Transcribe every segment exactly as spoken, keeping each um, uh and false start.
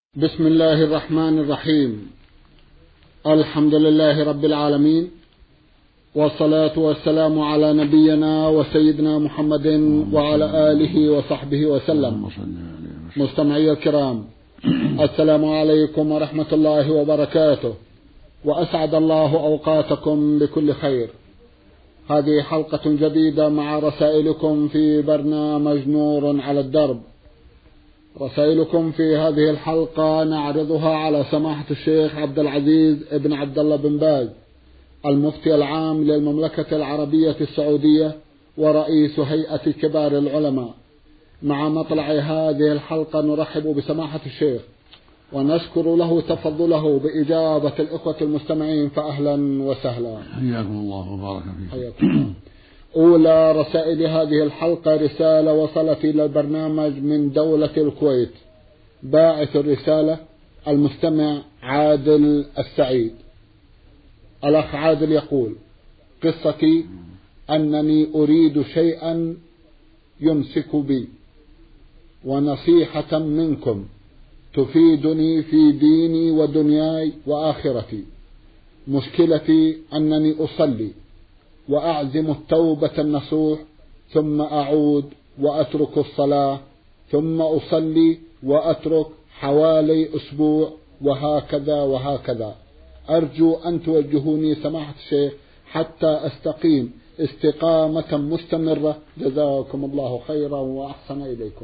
بسم الله الرحمن الرحيم. الحمد لله رب العالمين، والصلاة والسلام على نبينا وسيدنا محمد وعلى آله وصحبه وسلم. مستمعي الكرام، السلام عليكم ورحمة الله وبركاته، وأسعد الله أوقاتكم بكل خير. هذه حلقة جديدة مع رسائلكم في برنامج نور على الدرب. رسائلكم في هذه الحلقة نعرضها على سماحة الشيخ عبد العزيز ابن عبد الله بن باز، المفتي العام للمملكة العربية السعودية ورئيس هيئة كبار العلماء. مع مطلع هذه الحلقة نرحب بسماحة الشيخ ونشكر له تفضله بإجابة الإخوة المستمعين، فأهلا وسهلا. حياكم الله وبارك فيكم. أولى رسائل هذه الحلقة رسالة وصلت إلى البرنامج من دولة الكويت. باعث الرسالة المستمع عادل السعيد. الأخ عادل يقول: قصتي أنني أريد شيئا يمسك بي، ونصيحة منكم تفيدني في ديني ودنياي وآخرتي. مشكلتي أنني أصلي وأعزم التوبة النصوح، ثم أعود وأترك الصلاة، ثم أصلي وأترك حوالي أسبوع، وهكذا وهكذا. أرجو أن توجهوني سماحة الشيخ حتى أستقيم استقامة مستمرة. جزاكم الله خيرا وأحسن إليكم.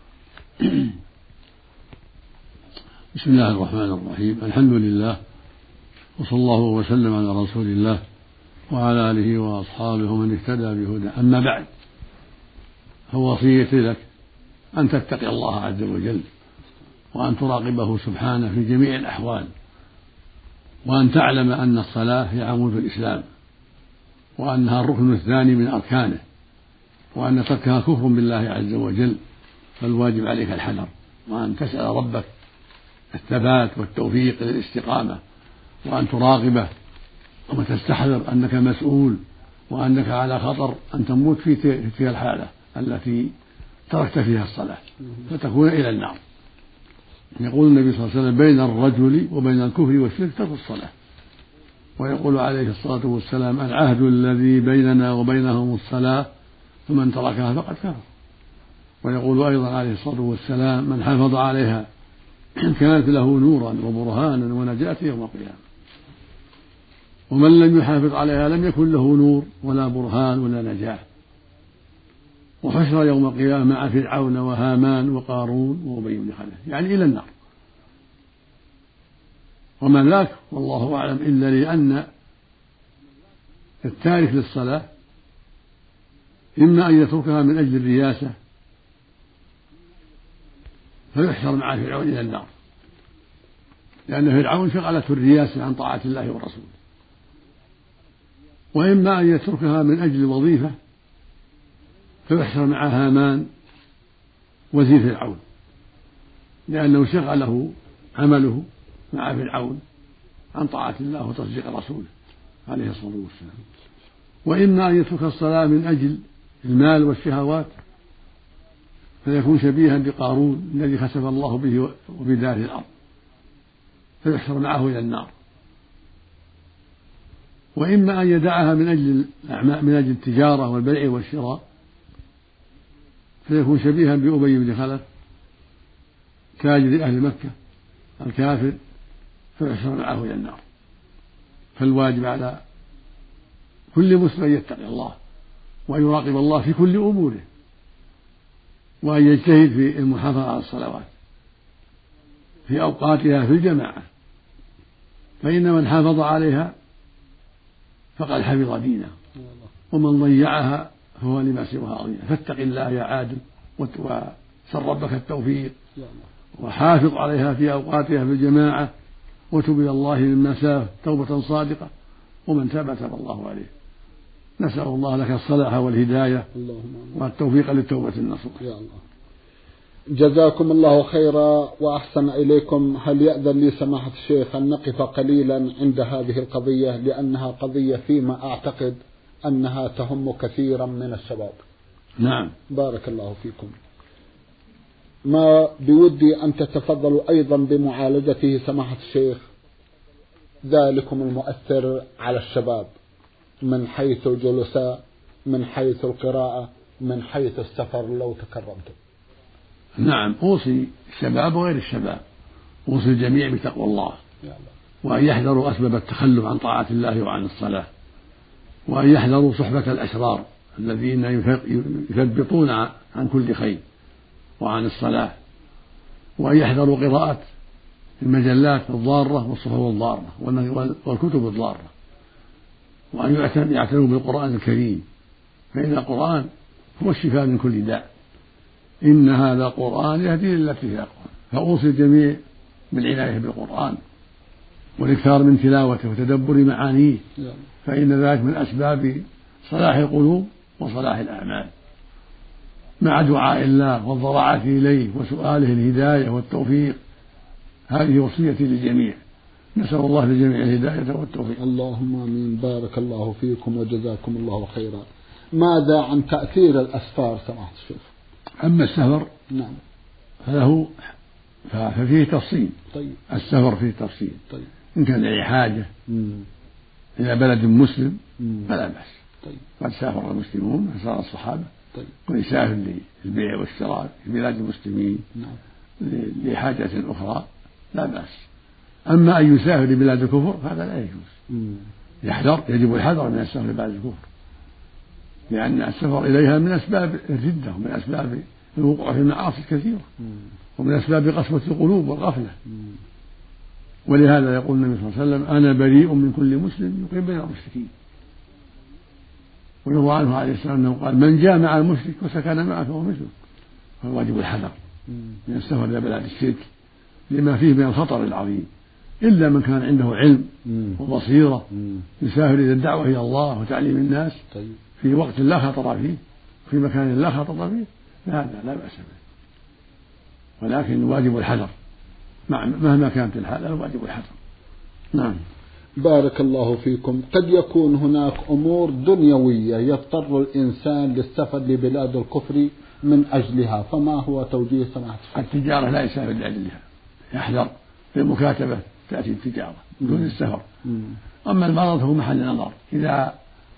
بسم الله الرحمن الرحيم. الحمد لله، وصلى الله وسلم على رسول الله وعلى آله وأصحابه ومن اهتدى بهداه. أما بعد، فوصيتي لك أن تتقي الله عز وجل، وأن تراقبه سبحانه في جميع الأحوال، وأن تعلم أن الصلاة هي عمود الإسلام، وأنها الركن الثاني من أركانه، وأن تركها كفر بالله عز وجل. فالواجب عليك الحذر، وأن تسأل ربك الثبات والتوفيق للاستقامة، وأن تراقبه، وتستحذر أنك مسؤول، وأنك على خطر أن تموت في تلك الحالة التي تركت فيها الصلاة فتكون إلى النار. يقول النبي صلى الله عليه وسلم: بين الرجل وبين الكفر والشرك ترك الصلاة. ويقول عليه الصلاة والسلام: العهد الذي بيننا وبينهم الصلاة، فمن تركها فقد كفر. ويقول أيضا عليه الصلاة والسلام: من حافظ عليها كانت له نورا وبرهانا ونجاة يوم القيامة، ومن لم يحافظ عليها لم يكن له نور ولا برهان ولا نجاة، وحشر يوم القيامة مع فرعون وهامان وقارون وأبي بن خلف، يعني إلى النار. ومن ذاك والله أعلم إلا لأن التارك للصلاة إما أن يتركها من أجل الرياسة فيحشر مع فرعون إلى النار، لأن فرعون شغلته الرياسة عن طاعة الله ورسوله، وإما أن يتركها من أجل الوظيفة فيحشر مع هامان وزير فرعون، لأنه شغله عمله مع فرعون عن طاعة الله وتصديق رسوله عليه الصلاة والسلام. وإما أن يترك الصلاة من أجل المال والشهوات فيكون شبيها بقارون الذي خسف الله به وبداره الأرض فيحشر معه إلى النار. وإما أن يدعها من أجل من أجل التجارة والبيع والشراء فيكون شبيها بأبي بن خلف تاجر أهل مكة الكافر فيحشر معه إلى النار. فالواجب على كل مسلم أن يتقي الله وأن يراقب الله في كل أموره، وأن يجتهد في المحافظة على الصلوات في أوقاتها في الجماعة، فإن من حافظ عليها فقد حفظ دينه، ومن ضيعها فهو لما سواها عظيم. فاتق الله يا عادل وسل ربك التوفيق، وحافظ عليها في أوقاتها في الجماعة، وتب إلى الله مما سلف توبة صادقة، ومن تاب تاب الله عليه. نسأل الله لك الصلاح والهداية والتوفيق للتوبة النصوح. جزاكم الله خيرا وأحسن إليكم. هل يأذن لي سماحة الشيخ أن نقف قليلا عند هذه القضية، لأنها قضية فيما أعتقد أنها تهم كثيرا من الشباب؟ نعم. بارك الله فيكم. ما بودي أن تتفضلوا أيضا بمعالجته سماحة الشيخ ذلكم المؤثر على الشباب من حيث الجلساء، من حيث القراءة، من حيث السفر لو تكرمتم. نعم، أوصي الشباب وغير الشباب، أوصي الجميع بتقوى الله، وأن يحذروا أسباب التخلف عن طاعة الله وعن الصلاة، وأن يحذروا صحبة الأشرار الذين يثبطون عن كل خير وعن الصلاة، وأن يحذروا قراءة المجلات الضارة والصحف الضارة والكتب الضارة، وأن يعتنوا بالقرآن الكريم، فإن القرآن هو الشفاء من كل داء، إن هذا القرآن يهدي للتي هي أقوم. فأوصي الجميع بالعناية بالقرآن والإكثار من تلاوته وتدبر معانيه، فإن ذلك من أسباب صلاح القلوب وصلاح الأعمال، مع دعاء الله والضراعة إليه وسؤاله الهداية والتوفيق. هذه وصيتي للجميع، نسأل الله للجميع الهداية والتوفيق. اللهم آمين. بارك الله فيكم وجزاكم الله خيرا. ماذا عن تأثير الأسفار سماحة الشيخ؟ أما السفر نعم فله ففيه تفصيل. طيب. السفر فيه تفصيل. طيب. إن كان لأي حاجة مم. إلى بلد مسلم مم. فلا بأس. طيب. قد سافر المسلمون فسار الصحابة. طيب. ويسافر للبيع والشراء في بلاد المسلمين نعم. لحاجة أخرى لا بأس. أما أن يسافر لبلاد الكفر فهذا لا يجوز. مم. يحذر، يجب الحذر من السفر لبلاد الكفر، لأن السفر إليها من أسباب الردة ومن أسباب الوقوع في المعاصي الكثيرة، ومن أسباب قسوة القلوب والغفلة. ولهذا يقول النبي صلى الله عليه وسلم: أنا بريء من كل مسلم يقيم بين المشركين. ويروى عنه عليه السلام أنه قال: من جامع المشرك وسكن معه فهو مثله. فالواجب الحذر من السفر إلى بلاد الشرك لما فيه من الخطر العظيم، إلا من كان عنده علم وبصيرة يسافر إلى الدعوة إلى الله وتعليم الناس في وقت لا خطر فيه، في مكان لا خطر فيه، هذا لا بأس به، ولكن الواجب الحذر مهما كانت الحالة، الواجب الحذر. نعم. بارك الله فيكم. قد يكون هناك أمور دنيوية يضطر الإنسان للسفر لبلاد الكفر من أجلها، فما هو توجيه سماحة الشيخ؟ التجارة لا يسافر لأجلها، يحذر في المكاتبة تأتي التجارة دون السفر. أما المرض هو محل نظر، إذا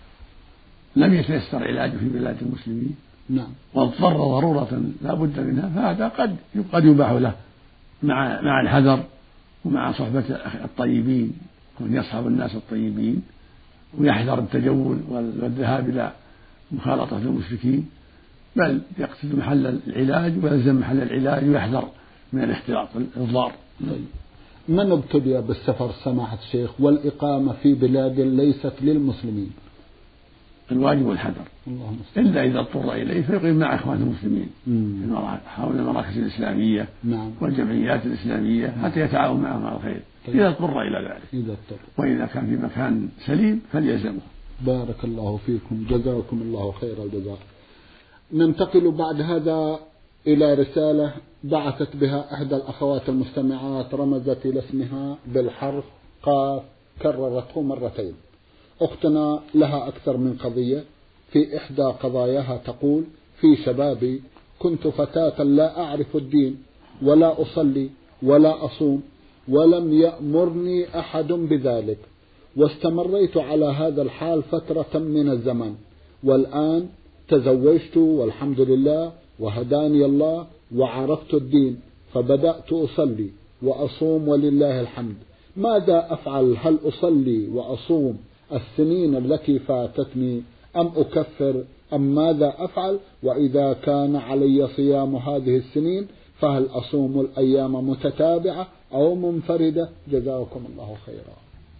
لم يتيسر علاجه في بلاد المسلمين نعم واضطر ضرورة لا بد منها، فهذا قد قد يباح له مع مع الحذر ومع صحبة الطيبين، وأن يصحب الناس الطيبين ويحذر التجول والذهاب إلى مخالطة المشركين، بل يقصد محل العلاج ويلزم محل العلاج ويحذر من الاختلاط الضار. طيب. من ابتلي بالسفر سماحة الشيخ والإقامة في بلاد ليست للمسلمين؟ الواجب الحذر، إلا إذا اضطر إليه فيقيم مع إخوان المسلمين حول المراكز الإسلامية نعم. والجمعيات الإسلامية حتى يتعاون معهم على الخير. طيب. إذا اضطر إلى ذلك. إذا اضطر. وإذا كان في مكان سليم فليلزمه. بارك الله فيكم، جزاكم الله خير الجزاء. ننتقل بعد هذا إلى رسالة بعثت بها إحدى الأخوات المستمعات، رمزت إلى اسمها بالحرف قاف كررته مرتين. أختنا لها أكثر من قضية. في إحدى قضاياها تقول: في شبابي كنت فتاة لا أعرف الدين ولا أصلي ولا أصوم ولم يأمرني أحد بذلك، واستمريت على هذا الحال فترة من الزمن، والآن تزوجت والحمد لله وهداني الله وعرفت الدين، فبدأت أصلي وأصوم ولله الحمد. ماذا أفعل؟ هل أصلي وأصوم السنين التي فاتتني أم أكفر أم ماذا أفعل؟ وإذا كان علي صيام هذه السنين فهل أصوم الأيام متتابعة أو منفردة؟ جزاكم الله خيرا.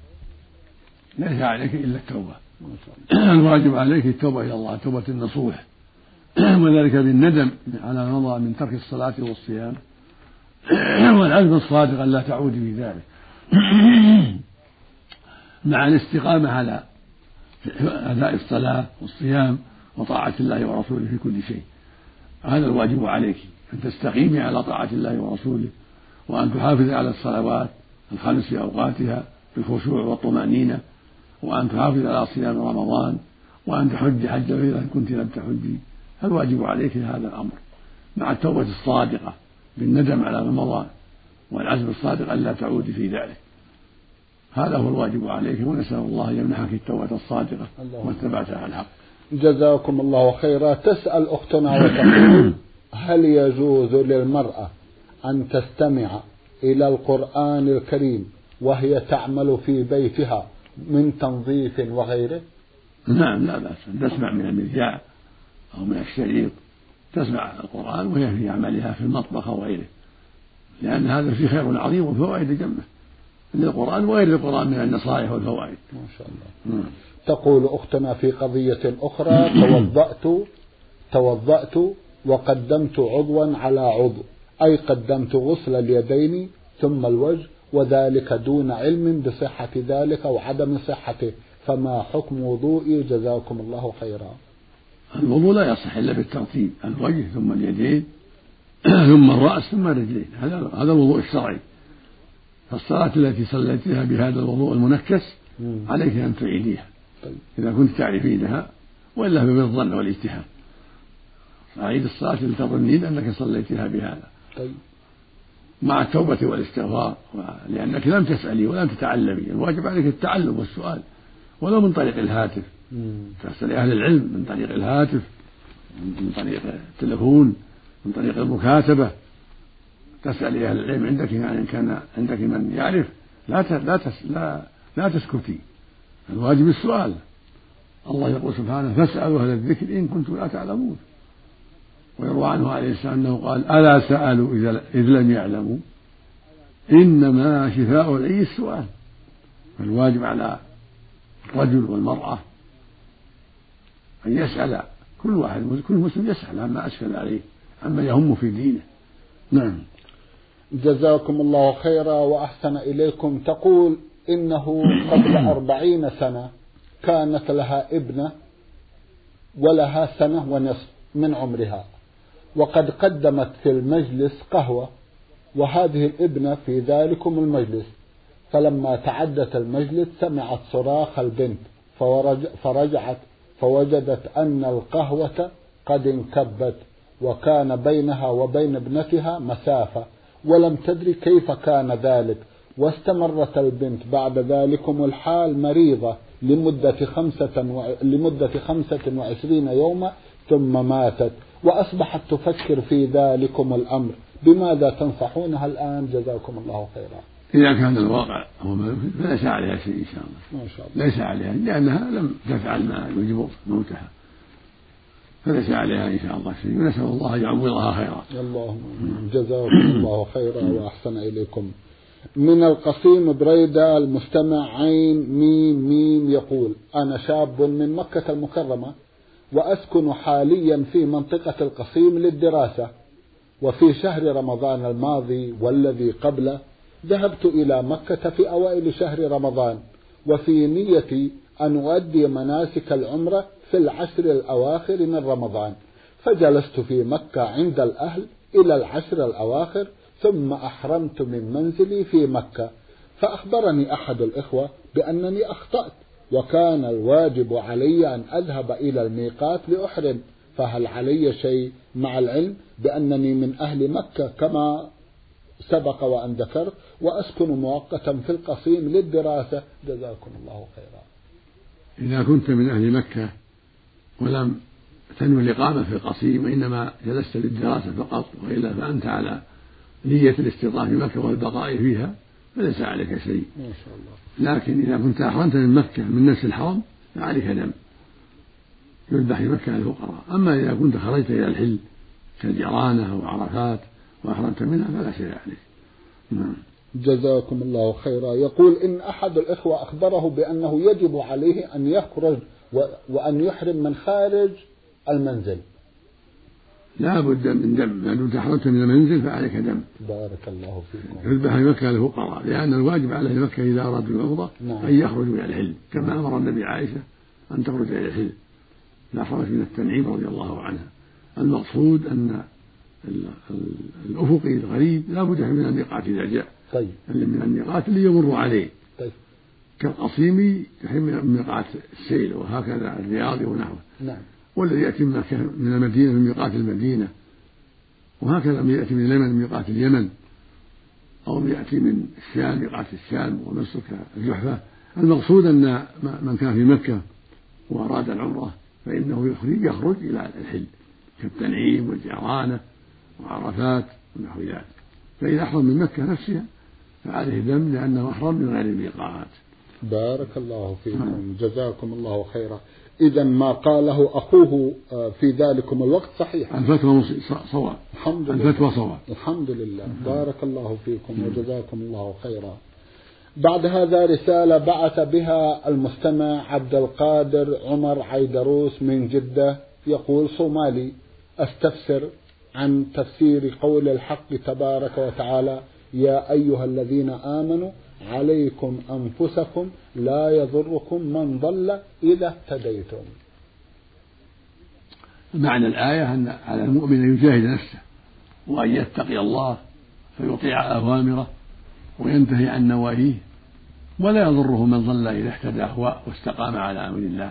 ليس عليك إلا التوبة، الواجب عليك التوبة إلى الله، توبة النصوح، وذلك بالندم على ما مضى من ترك الصلاة والصيام والعزم الصادق أن لا تعود في ذلك، مع الاستقامة على أداء الصلاة والصيام وطاعة الله ورسوله في كل شيء. هذا الواجب عليك، أن تستقيمي على طاعة الله ورسوله، وأن تحافظي على الصلوات الخمس في أوقاتها بالخشوع والطمأنينة، وأن تحافظي على صيام رمضان، وأن تحجي حج إذا كنت لم تحجي. الواجب عليك هذا الأمر مع التوبة الصادقة بالندم على ما مضى والعزم الصادق ألا تعودي في ذلك. هذا هو الواجب عليك، ونسأل الله أن يمنحك التوبة الصادقة واتبعتها الحق. جزاكم الله خيرا. تسأل أختنا وتقول: هل يجوز للمرأة أن تستمع إلى القرآن الكريم وهي تعمل في بيتها من تنظيف وغيره؟ نعم، لا بأس أن تسمع من المذياع أو من الشريط، تسمع القرآن وهي في عملها في المطبخ أو غيره، لأن هذا فيه خير عظيم وفوائد جمة للقرآن وغير القرآن من النصائح والفوائد. ما شاء الله. مم. تقول أختنا في قضية أخرى: توضأت توضأت وقدمت عضوا على عضو، أي قدمت غسل اليدين ثم الوجه، وذلك دون علم بصحة ذلك أو عدم صحته، فما حكم وضوئي؟ جزاكم الله خيرا. الوضوء لا يصح إلا بالترتيب: الوجه ثم اليدين ثم الرأس ثم الرجلين، هذا هذا الوضوء الشرعي. فالصلاة التي صليتها بهذا الوضوء المنكس عليك أن تعيديها إذا كنت تعرفينها، وإلا بالظن والاجتهاد. أعيد الصلاة لتظنين أنك صليتها بهذا مع التوبة والاستغفار، لأنك لم تسألي ولم تتعلمي. الواجب عليك التعلم والسؤال، ولو من طريق الهاتف، تسأل أهل العلم من طريق الهاتف، من طريق التلفون، من طريق المكاتبة. تسأل أهل العلم عندك، يعني إن كان عندك من يعرف لا لا لا, لا تسكتي. الواجب السؤال. الله يقول سبحانه: فاسألوا أهل الذكر إن كنتم لا تعلمون. ويروى عنه عليه السلام أنه قال: ألا سألوا إذ لم يعلموا، إنما شفاء العي السؤال. فالواجب على الرجل والمرأة أن يسأل، كل واحد كل مسلم يسأل عما أشكل عليه، عما يهم في دينه. نعم. جزاكم الله خيرا وأحسن إليكم. تقول: إنه قبل أربعين سنة كانت لها ابنة ولها سنة ونصف من عمرها، وقد قدمت في المجلس قهوة، وهذه الابنة في ذلكم المجلس، فلما تعدت المجلس سمعت صراخ البنت فرجعت فوجدت أن القهوة قد انكبت، وكان بينها وبين ابنتها مسافة، ولم تدري كيف كان ذلك. واستمرت البنت بعد ذلكم الحال مريضة لمدة خمسة, و... لمدة خمسة وعشرين يوما ثم ماتت، وأصبحت تفكر في ذلكم الأمر. بماذا تنصحونها الآن؟ جزاكم الله خيرا. إذا كان الواقع هو ما فليس عليها شيء إن شاء الله. ما شاء الله. ليس عليها، لأنها لم تفعل ما يجب موتها، فليس عليها إن شاء الله شيء، ونسأل الله أن يعوضها خيرا. اللهم جزاكم الله خيرا وأحسن إليكم. من القصيم بريدة المستمع عين ميم ميم يقول: أنا شاب من مكة المكرمة، وأسكن حاليا في منطقة القصيم للدراسة، وفي شهر رمضان الماضي والذي قبله ذهبت إلى مكة في أوائل شهر رمضان، وفي نيتي أن أؤدي مناسك العمرة في العشر الأواخر من رمضان، فجلست في مكة عند الأهل إلى العشر الأواخر، ثم أحرمت من منزلي في مكة، فأخبرني أحد الإخوة بأنني أخطأت، وكان الواجب علي أن أذهب إلى الميقات لأحرم، فهل علي شيء مع العلم بأنني من أهل مكة كما سبق وأن ذكرت، وأسكن مؤقتا في القصيم للدراسة؟ جزاكم الله خيرا. إذا كنت من أهل مكة ولم تنوي الإقامة في القصيم وإنما جلست للدراسة فقط، وإلا فأنت على نية الاستيطان في مكة والبقاء فيها، فليس عليك شيء ما شاء الله. لكن إذا كنت أحرمت من مكة من نفس الحرم فعليك دم يذبح في مكة للفقراء. أما إذا كنت خرجت إلى الحل كالجيرانة وعرفات وأحرمت منها فلا شيء عليك. نعم. جزاكم الله خيرا. يقول: إن أحد الإخوة أخبره بأنه يجب عليه أن يخرج وأن يحرم من خارج المنزل. لا بد من دم، ما دمت أحرمت من المنزل فعليك دم. بارك الله فيكم. يذبح في مكة للفقراء، لأن الواجب على مكة إذا أرادوا العمرة نعم. أن يخرجوا إلى الحل، كما أمر النبي عائشة أن تخرج إلى الحل لا خرج من التنعيم رضي الله عنها. المقصود أن الأفقي الغريب لا بد من الميقات إذا جاء. طيب. من الميقات اللي يمر عليه. طيب. كالقصيمي يحرم من ميقات السيل، وهكذا الرياض ونحوه. نعم. والذي يأتي من المدينة من ميقات المدينة وهكذا من يأتي من اليمن ميقات اليمن، أو يأتي من الشام ميقات الشام ومسلك الجحفة. المقصود أن من كان في مكة وأراد العمرة فإنه يخرج إلى الحل كالتنعيم والجعرانة وعرفات ونحو ذلك. فإذا أحرم من مكة نفسها فعليه دم لأنه أحرم من غير الميقات. بارك الله فيكم، جزاكم الله خيرا. إذا ما قاله أخوه في ذلكم الوقت صحيح، الفتوى صواب. الحمد لله، الفتوى صواب. الحمد لله. بارك الله فيكم وجزاكم الله خيرا. بعد هذا رسالة بعث بها المستمع عبد القادر عمر عيدروس من جدة، يقول: صومالي، أستفسر عن تفسير قول الحق تبارك وتعالى: يا أيها الذين آمنوا عليكم أنفسكم لا يضركم من ضل إذا اهتديتم. معنى الآية أن على المؤمن أن يجاهد نفسه وأن يتقي الله فيطيع أوامره وينتهي عن نواهيه، ولا يضره من ضل إذا اهتدى واستقام على أمر الله.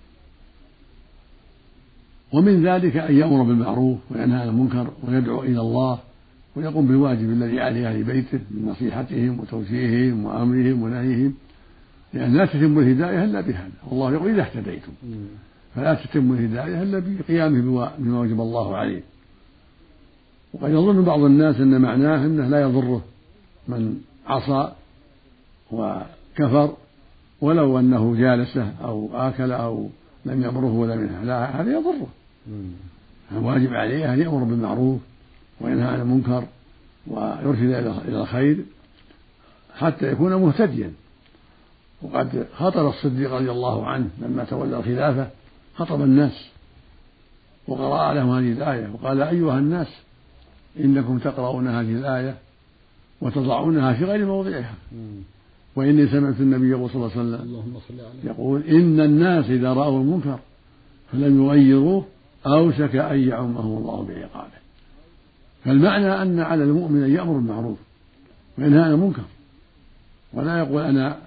ومن ذلك أن يأمر بالمعروف وينهى عن المنكر ويدعو إلى الله ويقوم بالواجب الذي عليه أهل بيته من نصيحتهم وتوجيههم وأمرهم ونهيهم، لأن لا تتم الهداية إلا بهذا. والله يقول: إذا اهتديتم، فلا تتم الهداية إلا بقيامه بما وجب الله عليه. وقد يظن بعض الناس أن معناه أنه لا يضره من عصى وكفر ولو أنه جالسه أو آكل أو لم يأمره ولا منها، لا، هذا يضره. الواجب عليه أن يأمر بالمعروف وينهى عن المنكر ويرشد إلى الخير حتى يكون مهتديا. وقد خطب الصديق رضي الله عنه لما تولى الخلافة، خطب الناس وقرأ لهم هذه الآية وقال: أيها الناس، إنكم تقرؤون هذه الآية وتضعونها في غير موضعها، وإني سمعت النبي صلى الله عليه وسلم يقول: إن الناس إذا رأوا المنكر فلم يغيروه أوشك أن يعمهم الله بعقابه. فالمعنى أن على المؤمن أن يأمر بالمعروف وينهى عن المنكر، ولا يقول أنا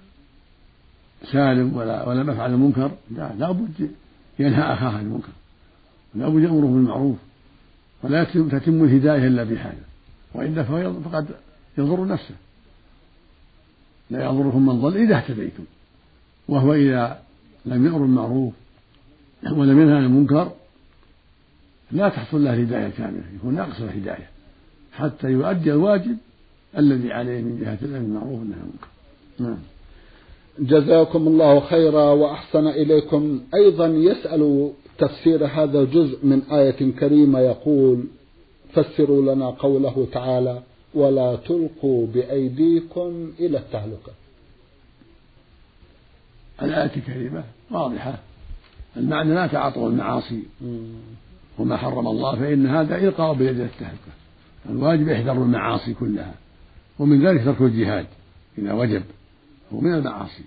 سالم ولا ولا أفعل المنكر، لا، لا بد ينهى أخاه عن المنكر، لا بد يأمره بالمعروف، ولا تتم الهداية إلا بهذا، وإلا فقد يضر نفسه. لا يضركم من ضل إذا اهتديتم، وهو إذا لم يأمر بالمعروف ولم ينهى عن المنكر لا تحصل له الهداية كاملة، يكون ناقص الهداية حتى يؤدي الواجب الذي عليه من جهة الأمر بالمعروف والنهي عن المنكر. نعم. جزاكم الله خيرا وأحسن إليكم. أيضا يسأل تفسير هذا الجزء من آية كريمة، يقول: فسروا لنا قوله تعالى: ولا تلقوا بأيديكم إلى التهلكة. الآية الكريمة واضحة، المعنى لا تعاطوا المعاصي وما حرم الله، فإن هذا إلقاء بيد التهلكة. الواجب يحذر المعاصي كلها، ومن ذلك ترك الجهاد إذا وجب هو من المعاصي،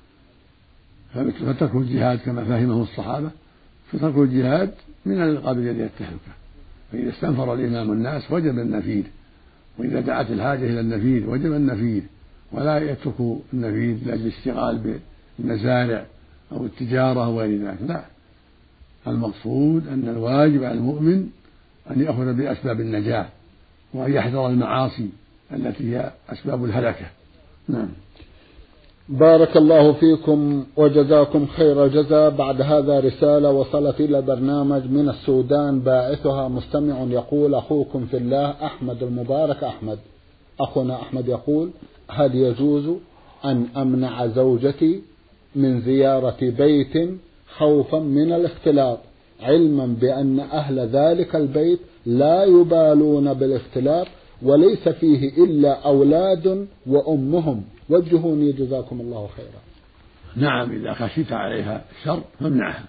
فترك الجهاد كما فهمه الصحابة، فترك الجهاد من الإلقاء بيد التهلكة. فإذا استنفر الإمام الناس وجب النفير، وإذا دعت الحاجة إلى النفير وجب النفير، ولا يترك النفير لأجل الاشتغال بالمزارع أو التجارة وغير ذلك، لا. المقصود أن الواجب على المؤمن أن يأخذ بأسباب النجاة وأن يحذر المعاصي التي هي أسباب الهلكة. نعم. بارك الله فيكم وجزاكم خير الجزاء. بعد هذا رسالة وصلت إلى برنامج من السودان، باعثها مستمع يقول: أخوكم في الله أحمد المبارك أحمد. أخونا أحمد يقول: هل يجوز أن أمنع زوجتي من زيارة بيت خوفا من الاختلاط، علما بأن أهل ذلك البيت لا يبالون بالاختلاط وليس فيه إلا أولاد وأمهم؟ وجهوني جزاكم الله خيرا. نعم، إذا خشيت عليها الشر فامنعها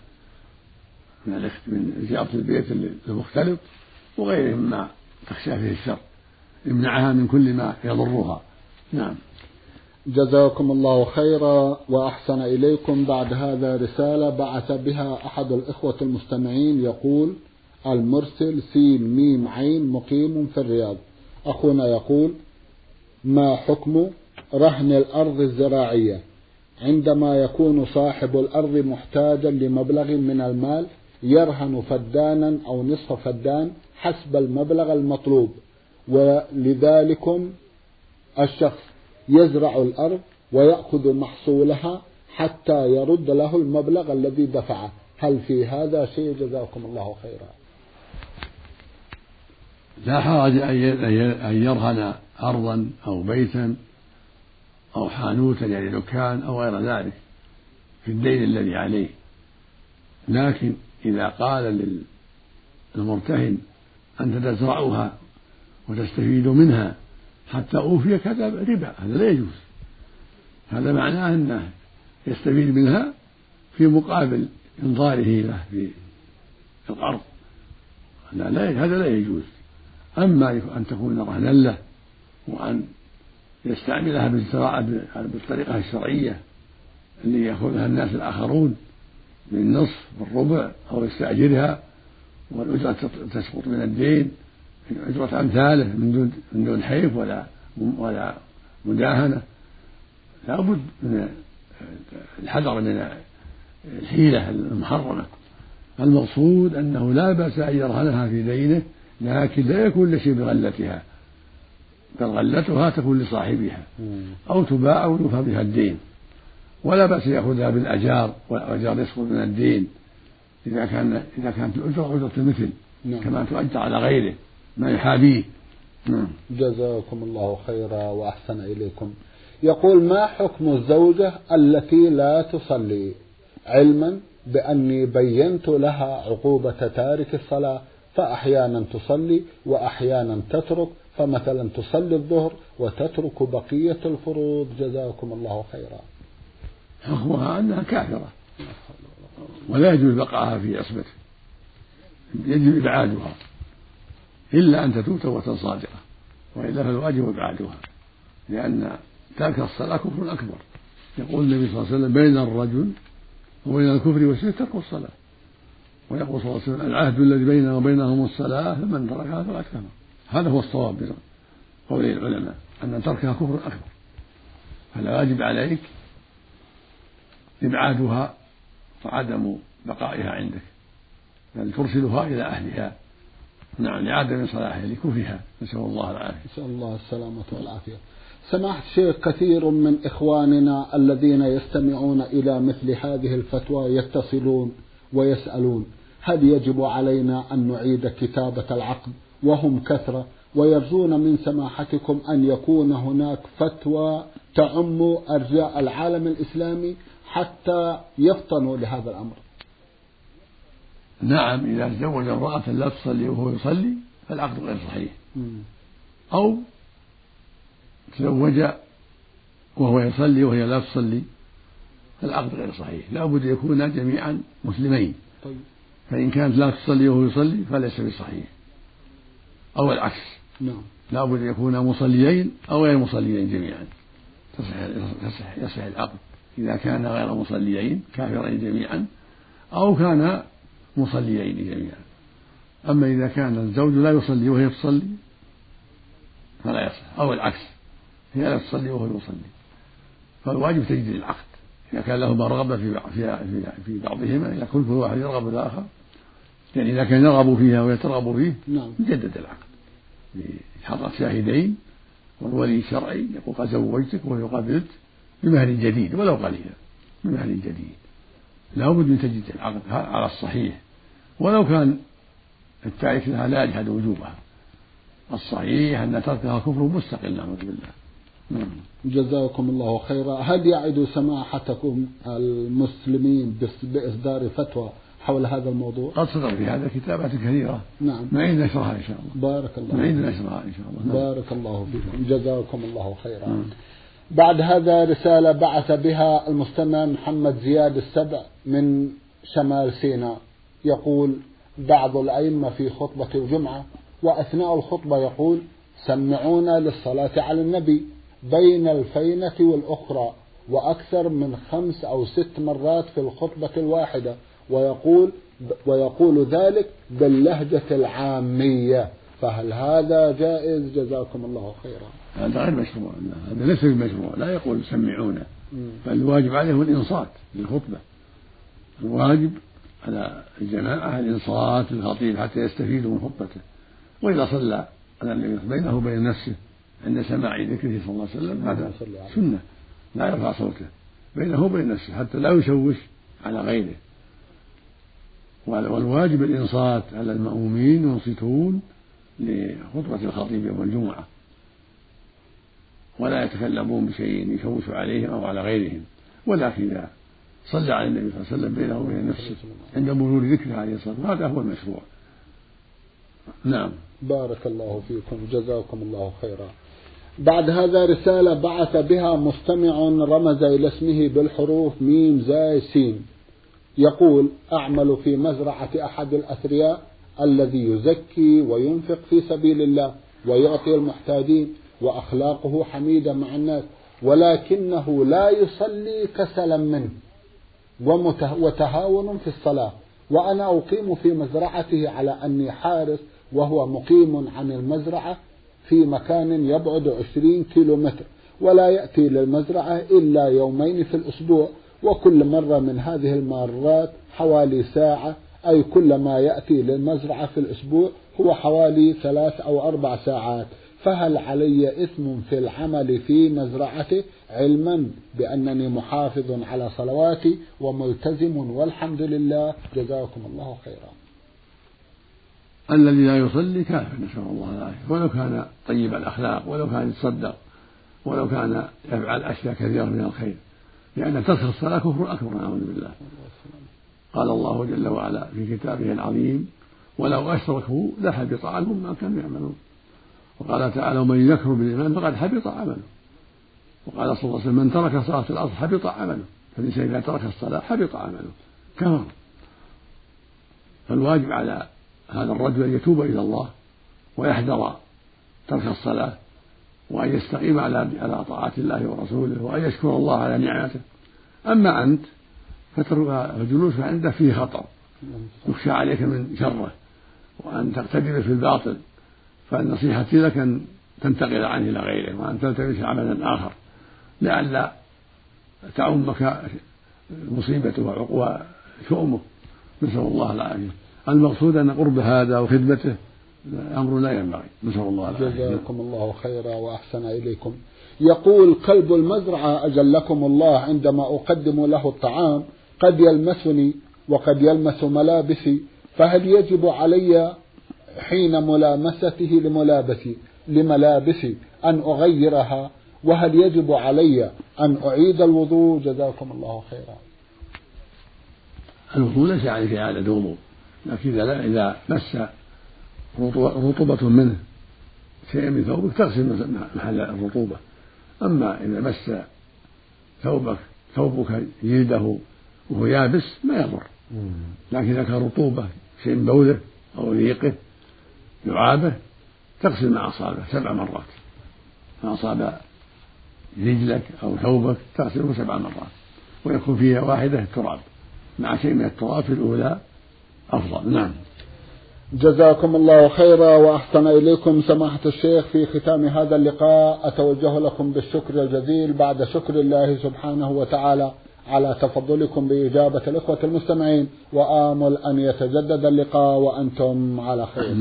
من زيارة البيت المختلط وغيره مما تخشى فيه الشر، امنعها من كل ما يضرها. نعم. جزاكم الله خيرا وأحسن إليكم. بعد هذا رسالة بعث بها أحد الإخوة المستمعين، يقول: المرسل سين ميم عين مقيم في الرياض. أخونا يقول: ما حكم رهن الأرض الزراعية عندما يكون صاحب الأرض محتاجا لمبلغ من المال، يرهن فدانا أو نصف فدان حسب المبلغ المطلوب، ولذلكم الشخص يزرع الأرض ويأخذ محصولها حتى يرد له المبلغ الذي دفعه. هل في هذا شيء؟ جزاكم الله خيرا. لا حرج أن يرهن أرضا أو بيتا أو حانوتا يعني دكان أو غير ذلك في الدين الذي عليه، لكن إذا قال للمرتهن أنت تزرعها وتستفيد منها حتى أوفيك هذا ربا، هذا لا يجوز. هذا معناه أنه يستفيد منها في مقابل إنظاره له في القرض، هذا لا يجوز. أما أن تكون رهنا له وأن يستعملها بالطريقة الشرعية اللي يأخذها الناس الآخرون بالنصف بالربع أو يستأجرها والأجرة تسقط من الدين أجرة أمثاله من دون من دون حيف ولا ولا مداهنة، لا بد من الحذر من الحيلة المحرمة. المقصود أنه لا بأس أن يرهنها في دينه، لكن لا يكون لشيء بغلتها، بل غلتها تكون لصاحبها أو تباع أو يوفى بها الدين، ولا بأس يأخذها بالأجار والأجار يسقط من الدين إذا كان إذا كانت الأجرة أجرة المثل كما تؤجر على غيره ما يحابيه. جزاكم الله خيرا وأحسن إليكم. يقول: ما حكم الزوجة التي لا تصلي علما بأني بينت لها عقوبة تارك الصلاة، فأحيانا تصلي وأحيانا تترك، فمثلا تصلي الظهر وتترك بقية الفروض؟ جزاكم الله خيرا. حكمها أنها كافرة ولا يجوز بقاءها في عصمته، يجب إبعادها إلا أن تتوب توبة صادقة، وإلا فالواجب إبعادها، لأن ترك الصلاة كفر أكبر. يقول النبي صلى الله عليه وسلم: بين الرجل وبين الكفر والشرك ترك الصلاة. ويقول صلى الله عليه وسلم: العهد الذي بيننا وبينهم الصلاة فمن تركها فقد كفر. هذا هو الصواب من قول العلماء، أن تركها كفر أكبر، فلا واجب عليك إبعادها وعدم بقائها عندك، بل ترسلها إلى أهلها، نعم، لعدم صلاحها لكفرها، نسأل الله العافية. نسأل الله السلامة والعافية. سماحة الشيخ، كثير من إخواننا الذين يستمعون إلى مثل هذه الفتوى يتصلون ويسألون: هل يجب علينا أن نعيد كتابة العقد؟ وهم كثرة، ويرجون من سماحتكم أن يكون هناك فتوى تعم أرجاء العالم الإسلامي حتى يفطنوا لهذا الأمر. نعم، إذا تزوج امرأة لا تصلي وهو يصلي فالعقد غير صحيح، أو تزوج وهو يصلي وهي لا تصلي فالعقد غير صحيح، لا بد يكونا جميعا مسلمين. طيب. فإن كانت لا تصلي وهو يصلي فليس بصحيح، أو العكس. نعم. لا بد يكونا مصليين أو غير مصليين جميعا، تصح يصح العقد إذا كان غير مصليين كافرين جميعا أو كان مصليين جميعا. أما إذا كان الزوج لا يصلي وهي تصلي فلا يصح، أو العكس، هي لا تصلي وهو يصلي، فالواجب تجديد العقد إذا كان لهما رغبة في في في بعضهما، إذا كل واحد يرغب في الآخر، يعني إذا كان يرغب فيها ويترغب فيه نعم يجدد العقد بحضرة شاهدين والولي الشرعي يقول: قد زوجتك وهي قبلت بمهر جديد ولو قليلا، بمهر جديد. لا بد من تجديد العقد على الصحيح، ولو كان التارك لها لا يجحد وجوبها. الصحيح أن تركها كفر مستقل، نعوذ بالله. جزاكم الله خيرا. هل يعد سماحتكم المسلمين بإصدار فتوى حول هذا الموضوع؟ قد صدر في هذا كتابات كثيرة. نعم. نعيد نشرها إن شاء الله. بارك الله. نعيد نشرها إن شاء الله. بارك الله فيكم. جزاكم الله خيرا. م. بعد هذا رسالة بعث بها المستمع محمد زياد السبع من شمال سيناء، يقول: بعض الأئمة في خطبة الجمعة وأثناء الخطبة يقول: سمعونا للصلاة على النبي بين الفينة والأخرى، وأكثر من خمس أو ست مرات في الخطبة الواحدة، ويقول ويقول ذلك باللهجة العامية، فهل هذا جائز؟ جزاكم الله خيرا. هذا غير مشروع، هذا ليس بمشروع، لا يقول سمعونا، بل الواجب عليه الإنصات للخطبة. الواجب على الجماعة الإنصات للخطيب حتى يستفيدوا من خطبته، وإذا صلى على النبي بينه وبين نفسه عند سماع ذكره صلى الله عليه وسلم هذا سنة، لا يرفع صوته بينه وبين نفسه حتى لا يشوش على غيره. والواجب الإنصات على المأمومين ينصتون لخطبة الخطيب يوم الجمعة، ولا يتكلمون بشيء يشوش عليهم أو على غيرهم، ولكن إذا صلى على النبي صلى الله عليه وسلم بينه وبين نفسه عند مرور ذكره عليه الصلاة والسلام هذا هو المشروع. نعم. بارك الله فيكم، جزاكم الله خيرا. بعد هذا رسالة بعث بها مستمع رمز إلى اسمه بالحروف ميم زاي سين، يقول: أعمل في مزرعة أحد الأثرياء الذي يزكي وينفق في سبيل الله ويعطي المحتاجين، وأخلاقه حميدة مع الناس، ولكنه لا يصلي كسلا منه وتهاون في الصلاة، وأنا أقيم في مزرعته على أني حارس، وهو مقيم عن المزرعة في مكان يبعد عشرين كيلو متر، ولا يأتي للمزرعة إلا يومين في الأسبوع، وكل مرة من هذه المرات حوالي ساعة، أي كل ما يأتي للمزرعة في الأسبوع هو حوالي ثلاث أو أربع ساعات، فهل علي إثم في العمل في مزرعته علما بأنني محافظ على صلواتي وملتزم والحمد لله، جزاكم الله خيرا. الذي لا يصلي كافر نسأل الله العافية، ولو كان طيب الأخلاق، ولو كان يتصدق، ولو كان يفعل أشياء كثيرة من الخير، لأن ترك الصلاة كفر أكبر نعوذ بالله. قال الله جل وعلا في كتابه العظيم: ولو أشركوا لحبط عنهم ما كانوا يعملون. وقال تعالى: ومن يكفر بالإيمان فقد حبط عمله. وقال صلى الله عليه وسلم: من ترك صلاة الأصل حبط عمله، فالإنسان إذا ترك الصلاة حبط عمله كفر. فالواجب على هذا الرجل أن يتوب إلى الله ويحذر ترك الصلاة، وأن يستقيم على على طاعة الله ورسوله، وأن يشكر الله على نعمته. أما أنت فالجلوس عنده فيه خطر، يخشى عليك من شره وأن تقتدر في الباطل، فالنصيحة لك أن تنتقل عنه إلى غيره، وأن تلتمس عملا آخر لئلا تعمك مصيبته وشؤمه، نسأل الله العافية. المقصود أن قرب هذا وخدمته أمر لا ينبغي، نسأل الله العافية. جزاكم الله خيرا وأحسن إليكم. يقول: كلب المزرعة أجلكم الله عندما أقدم له الطعام قد يلمسني وقد يلمس ملابسي، فهل يجب علي حين ملامسته لملابسي لملابسي أن أغيرها؟ وهل يجب علي أن أعيد الوضوء؟ جزاكم الله خيرا. الوضوء ليس عليك إعادة وضوء، لكن إذا مس رطوبة منه شيء من ثوبك تغسل محل الرطوبة. أما إذا مس ثوبك ثوبك جلده وهو يابس ما يضر، لكن إذا كان رطوبة شيء من بوله أو ريقه لعابه تغسل ما أصابه سبع مرات، ما أصاب رجلك أو ثوبك تغسله سبع مرات، ويكون فيها واحدة التراب مع شيء من التراب في الأولى أفضل. نعم. جزاكم الله خيرا وأحسن إليكم سماحة الشيخ. في ختام هذا اللقاء أتوجه لكم بالشكر الجزيل بعد شكر الله سبحانه وتعالى على تفضلكم بإجابة الإخوة المستمعين، وآمل أن يتجدد اللقاء وأنتم على خير.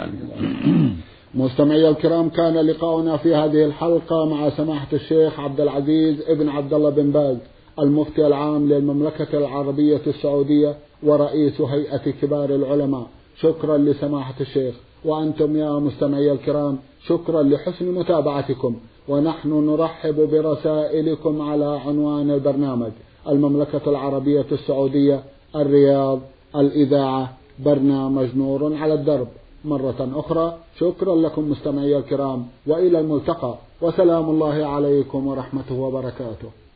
مستمعي الكرام، كان لقاؤنا في هذه الحلقة مع سماحة الشيخ عبد العزيز ابن عبد الله بن باز المفتي العام للمملكة العربية السعودية ورئيس هيئة كبار العلماء. شكرا لسماحة الشيخ، وأنتم يا مستمعي الكرام شكرا لحسن متابعتكم، ونحن نرحب برسائلكم على عنوان البرنامج: المملكة العربية السعودية، الرياض، الإذاعة، برنامج نور على الدرب. مرة أخرى شكرا لكم مستمعي الكرام، وإلى الملتقى، وسلام الله عليكم ورحمته وبركاته.